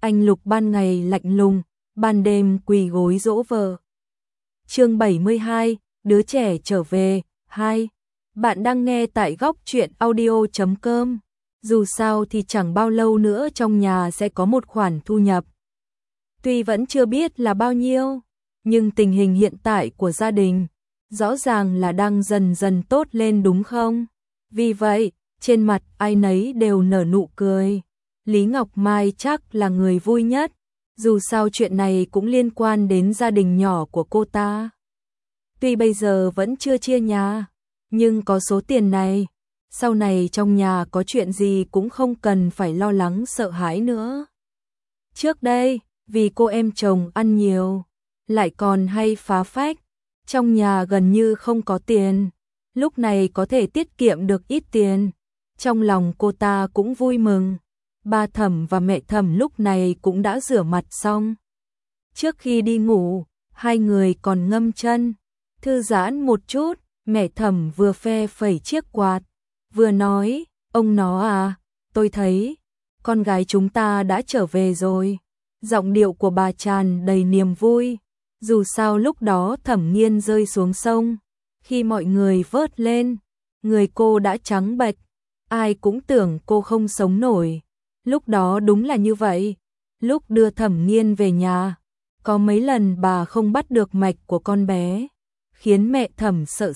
anh Lục ban ngày lạnh lùng, ban đêm quỳ gối dỗ vợ. Chương 72, đứa trẻ trở về, 2. Bạn đang nghe tại góc truyện audio.com. Dù sao thì chẳng bao lâu nữa trong nhà sẽ có một khoản thu nhập. Tuy vẫn chưa biết là bao nhiêu, nhưng tình hình hiện tại của gia đình rõ ràng là đang dần dần tốt lên đúng không? Vì vậy, trên mặt ai nấy đều nở nụ cười. Lý Ngọc Mai chắc là người vui nhất, dù sao chuyện này cũng liên quan đến gia đình nhỏ của cô ta. Tuy bây giờ vẫn chưa chia nhà, nhưng có số tiền này, sau này trong nhà có chuyện gì cũng không cần phải lo lắng sợ hãi nữa. Trước đây, vì cô em chồng ăn nhiều, lại còn hay phá phách, trong nhà gần như không có tiền, lúc này có thể tiết kiệm được ít tiền. Trong lòng cô ta cũng vui mừng. Ba Thẩm và mẹ Thẩm lúc này cũng đã rửa mặt xong. Trước khi đi ngủ, hai người còn ngâm chân, thư giãn một chút. Mẹ Thẩm vừa phe phẩy chiếc quạt, vừa nói, ông nó à, tôi thấy con gái chúng ta đã trở về rồi. Giọng điệu của bà tràn đầy niềm vui. Dù sao lúc đó Thẩm Nghiên rơi xuống sông, khi mọi người vớt lên, người cô đã trắng bệch, ai cũng tưởng cô không sống nổi. Lúc đó đúng là như vậy. Lúc đưa Thẩm Nghiên về nhà, có mấy lần bà không bắt được mạch của con bé, khiến mẹ Thẩm sợ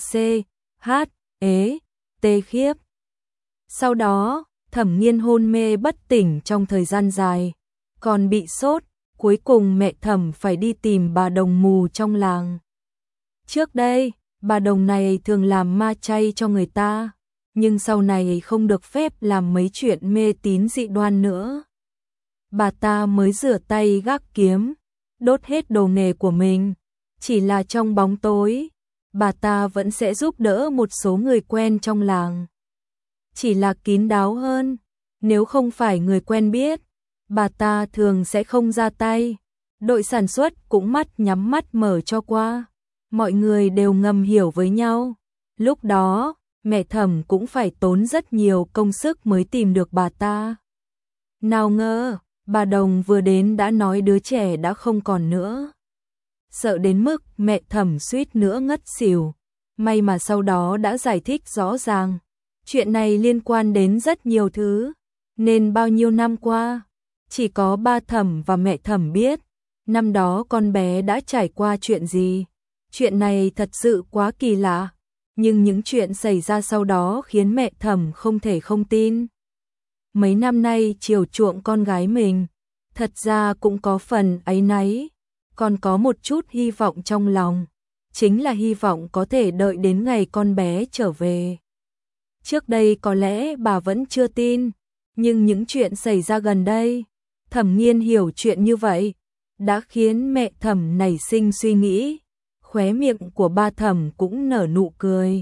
tê khiếp. Sau đó, Thẩm Nghiên hôn mê bất tỉnh trong thời gian dài, còn bị sốt, cuối cùng mẹ Thẩm phải đi tìm bà đồng mù trong làng. Trước đây, bà đồng này thường làm ma chay cho người ta, nhưng sau này không được phép làm mấy chuyện mê tín dị đoan nữa. Bà ta mới rửa tay gác kiếm, đốt hết đồ nghề của mình, chỉ là trong bóng tối, bà ta vẫn sẽ giúp đỡ một số người quen trong làng. Chỉ là kín đáo hơn, nếu không phải người quen biết, bà ta thường sẽ không ra tay. Đội sản xuất cũng mắt nhắm mắt mở cho qua, mọi người đều ngầm hiểu với nhau. Lúc đó, mẹ Thẩm cũng phải tốn rất nhiều công sức mới tìm được bà ta. Nào ngờ, bà đồng vừa đến đã nói đứa trẻ đã không còn nữa. Sợ đến mức mẹ Thẩm suýt nữa ngất xỉu. May mà sau đó đã giải thích rõ ràng. Chuyện này liên quan đến rất nhiều thứ, nên bao nhiêu năm qua, chỉ có ba Thẩm và mẹ Thẩm biết, năm đó con bé đã trải qua chuyện gì. Chuyện này thật sự quá kỳ lạ, nhưng những chuyện xảy ra sau đó khiến mẹ Thẩm không thể không tin. Mấy năm nay chiều chuộng con gái mình, thật ra cũng có phần áy náy, còn có một chút hy vọng trong lòng, chính là hy vọng có thể đợi đến ngày con bé trở về. Trước đây có lẽ bà vẫn chưa tin, nhưng những chuyện xảy ra gần đây, Thẩm Nghiên hiểu chuyện như vậy, đã khiến mẹ Thẩm nảy sinh suy nghĩ. Khóe miệng của ba Thẩm cũng nở nụ cười.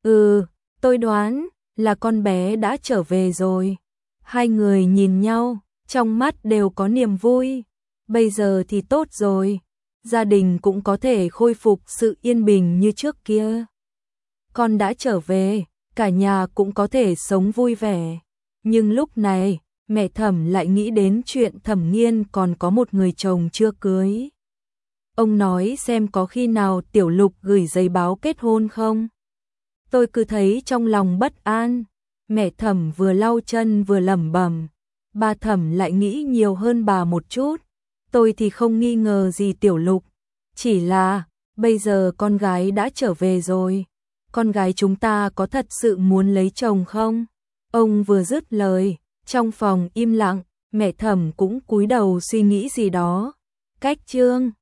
Tôi đoán là con bé đã trở về rồi. Hai người nhìn nhau, trong mắt đều có niềm vui. Bây giờ thì tốt rồi, gia đình cũng có thể khôi phục sự yên bình như trước kia. Con đã trở về, cả nhà cũng có thể sống vui vẻ. Nhưng lúc này, mẹ Thẩm lại nghĩ đến chuyện Thẩm Nghiên còn có một người chồng chưa cưới. Ông nói xem có khi nào Tiểu Lục gửi giấy báo kết hôn không? Tôi cứ thấy trong lòng bất an. Mẹ Thẩm vừa lau chân vừa lẩm bẩm. Ba Thẩm lại nghĩ nhiều hơn bà một chút. Tôi thì không nghi ngờ gì Tiểu Lục. Chỉ là, bây giờ con gái đã trở về rồi. Con gái chúng ta có thật sự muốn lấy chồng không? Ông vừa dứt lời, trong phòng im lặng, mẹ Thẩm cũng cúi đầu suy nghĩ gì đó. Cách chương